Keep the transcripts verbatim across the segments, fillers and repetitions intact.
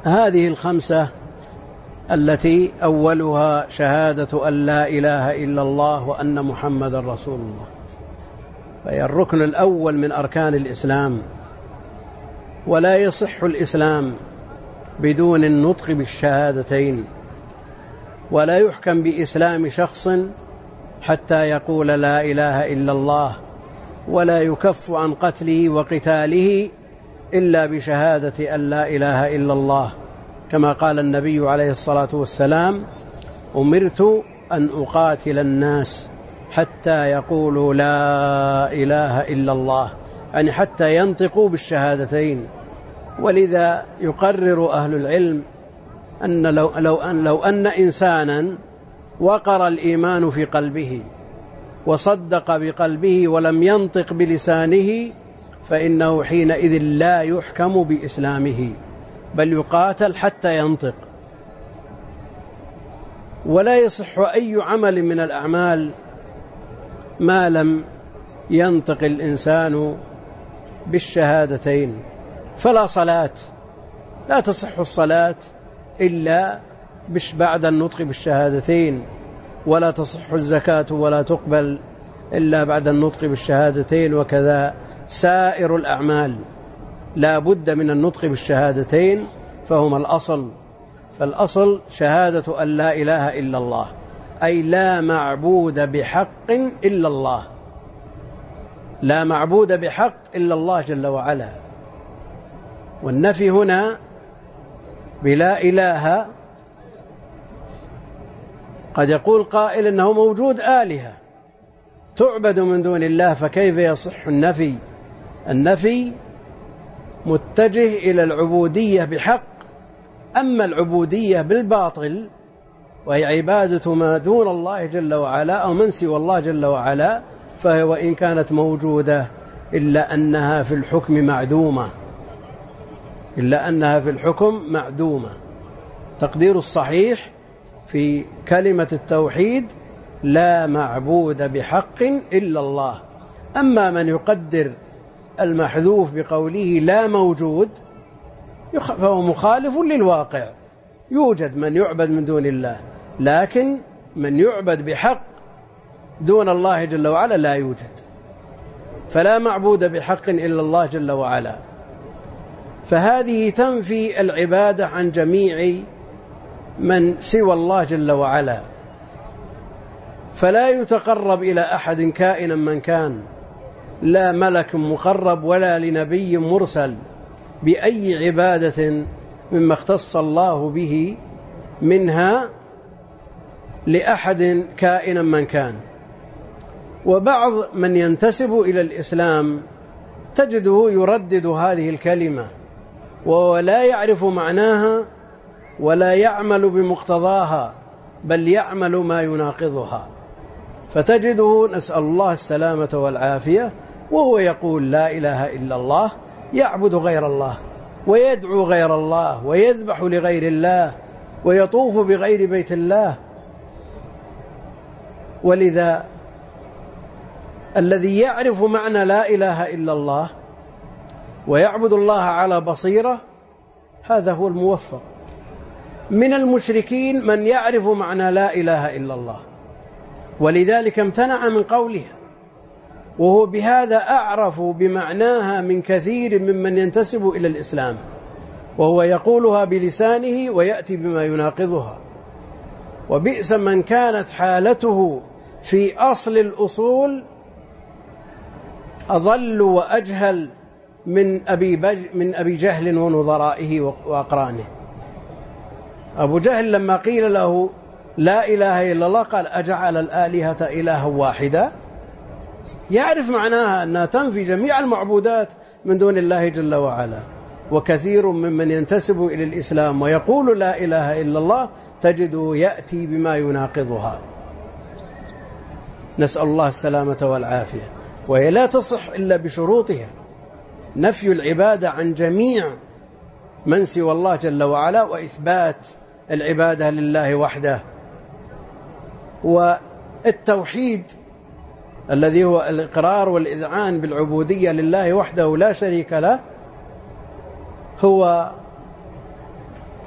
هذه الخمسة التي أولها شهادة أن لا إله إلا الله وأن محمد رسول الله، فهي الركن الأول من أركان الإسلام، ولا يصح الإسلام بدون النطق بالشهادتين، ولا يحكم بإسلام شخص حتى يقول لا إله إلا الله، ولا يكف عن قتله وقتاله إلا بشهادة أن لا إله إلا الله، كما قال النبي عليه الصلاة والسلام: أمرت أن أقاتل الناس حتى يقولوا لا إله إلا الله، يعني حتى ينطقوا بالشهادتين. ولذا يقرر أهل العلم أن لو, لو, أن لو أن إنسانا وقر الإيمان في قلبه وصدق بقلبه ولم ينطق بلسانه فإنه حينئذ لا يحكم بإسلامه، بل يقاتل حتى ينطق. ولا يصح أي عمل من الأعمال ما لم ينطق الإنسان بالشهادتين، فلا صلاة، لا تصح الصلاة إلا بعد النطق بالشهادتين، ولا تصح الزكاة ولا تقبل إلا بعد النطق بالشهادتين، وكذا سائر الأعمال لا بد من النطق بالشهادتين، فهما الأصل. فالأصل شهادة أن لا إله إلا الله، أي لا معبود بحق إلا الله، لا معبود بحق إلا الله جل وعلا. والنفي هنا بلا إله قد يقول قائل إنه موجود آلهة تعبد من دون الله، فكيف يصح النفي؟ النفي متجه إلى العبودية بحق، أما العبودية بالباطل وهي عبادة ما دون الله جل وعلا أو من سوى الله جل وعلا، فهي وإن كانت موجودة إلا أنها في الحكم معدومة، إلا أنها في الحكم معدومة. تقدير الصحيح في كلمة التوحيد: لا معبود بحق إلا الله. أما من يقدر المحذوف بقوله لا موجود فهو مخالف للواقع، يوجد من يعبد من دون الله، لكن من يعبد بحق دون الله جل وعلا لا يوجد، فلا معبود بحق إلا الله جل وعلا. فهذه تنفي العبادة عن جميع من سوى الله جل وعلا، فلا يتقرب إلى أحد كائنا من كان، لا ملك مقرب ولا لنبي مرسل، بأي عبادة مما اختص الله به منها لأحد كائنا من كان. وبعض من ينتسب إلى الإسلام تجده يردد هذه الكلمة ولا يعرف معناها ولا يعمل بمقتضاها، بل يعمل ما يناقضها، فتجده نسأل الله السلامة والعافية وهو يقول لا إله إلا الله، يعبد غير الله ويدعو غير الله ويذبح لغير الله ويطوف بغير بيت الله. ولذا الذي يعرف معنى لا إله إلا الله ويعبد الله على بصيرة هذا هو الموفق. من المشركين من يعرف معنى لا إله إلا الله ولذلك امتنع من قولها، وهو بهذا أعرف بمعناها من كثير ممن ينتسب إلى الإسلام، وهو يقولها بلسانه ويأتي بما يناقضها. وبئس من كانت حالته في أصل الأصول أضل وأجهل من أبي, بج من أبي جهل ونظرائه وأقرانه. أبو جهل لما قيل له لا إله إلا الله قال: أجعل الآلهة إلها واحدا؟ يعرف معناها أنها تنفي جميع المعبودات من دون الله جل وعلا. وكثير ممن ينتسب إلى الإسلام ويقول لا إله إلا الله تجده يأتي بما يناقضها، نسأل الله السلامة والعافية. وهي لا تصح إلا بشروطها: نفي العبادة عن جميع من سوى الله جل وعلا، وإثبات العبادة لله وحده. والتوحيد الذي هو الإقرار والإذعان بالعبودية لله وحده لا شريك له هو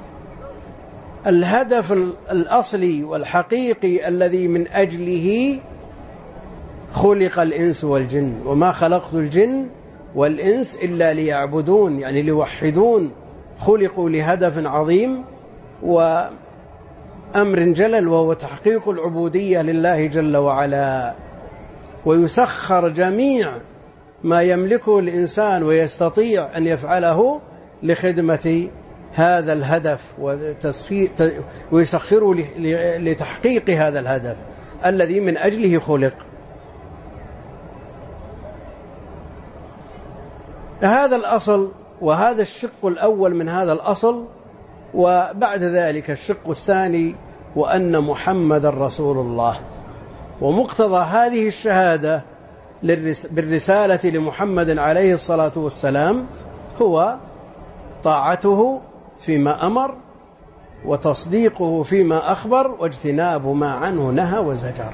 الهدف الأصلي والحقيقي الذي من أجله خلق الإنس والجن، وما خلقت الجن والإنس إلا ليعبدون، يعني ليوحدون، خلقوا لهدف عظيم وأمر جلل، وهو تحقيق العبودية لله جل وعلا، ويسخر جميع ما يملكه الإنسان ويستطيع أن يفعله لخدمة هذا الهدف، ويسخره لتحقيق هذا الهدف الذي من أجله خلق. هذا الأصل، وهذا الشق الأول من هذا الأصل. وبعد ذلك الشق الثاني، وأن محمد رسول الله. ومقتضى هذه الشهادة بالرسالة لمحمد عليه الصلاة والسلام هو طاعته فيما أمر، وتصديقه فيما أخبر، واجتناب ما عنه نهى وزجر.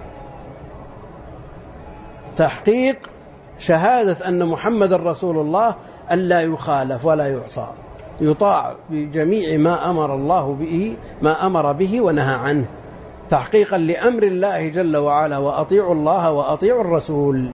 تحقيق شهادة أن محمد رسول الله ألا يخالف ولا يعصى، يطاع بجميع ما أمر الله به ما أمر به ونهى عنه، تحقيقا لأمر الله جل وعلا، وأطيعوا الله وأطيعوا الرسول.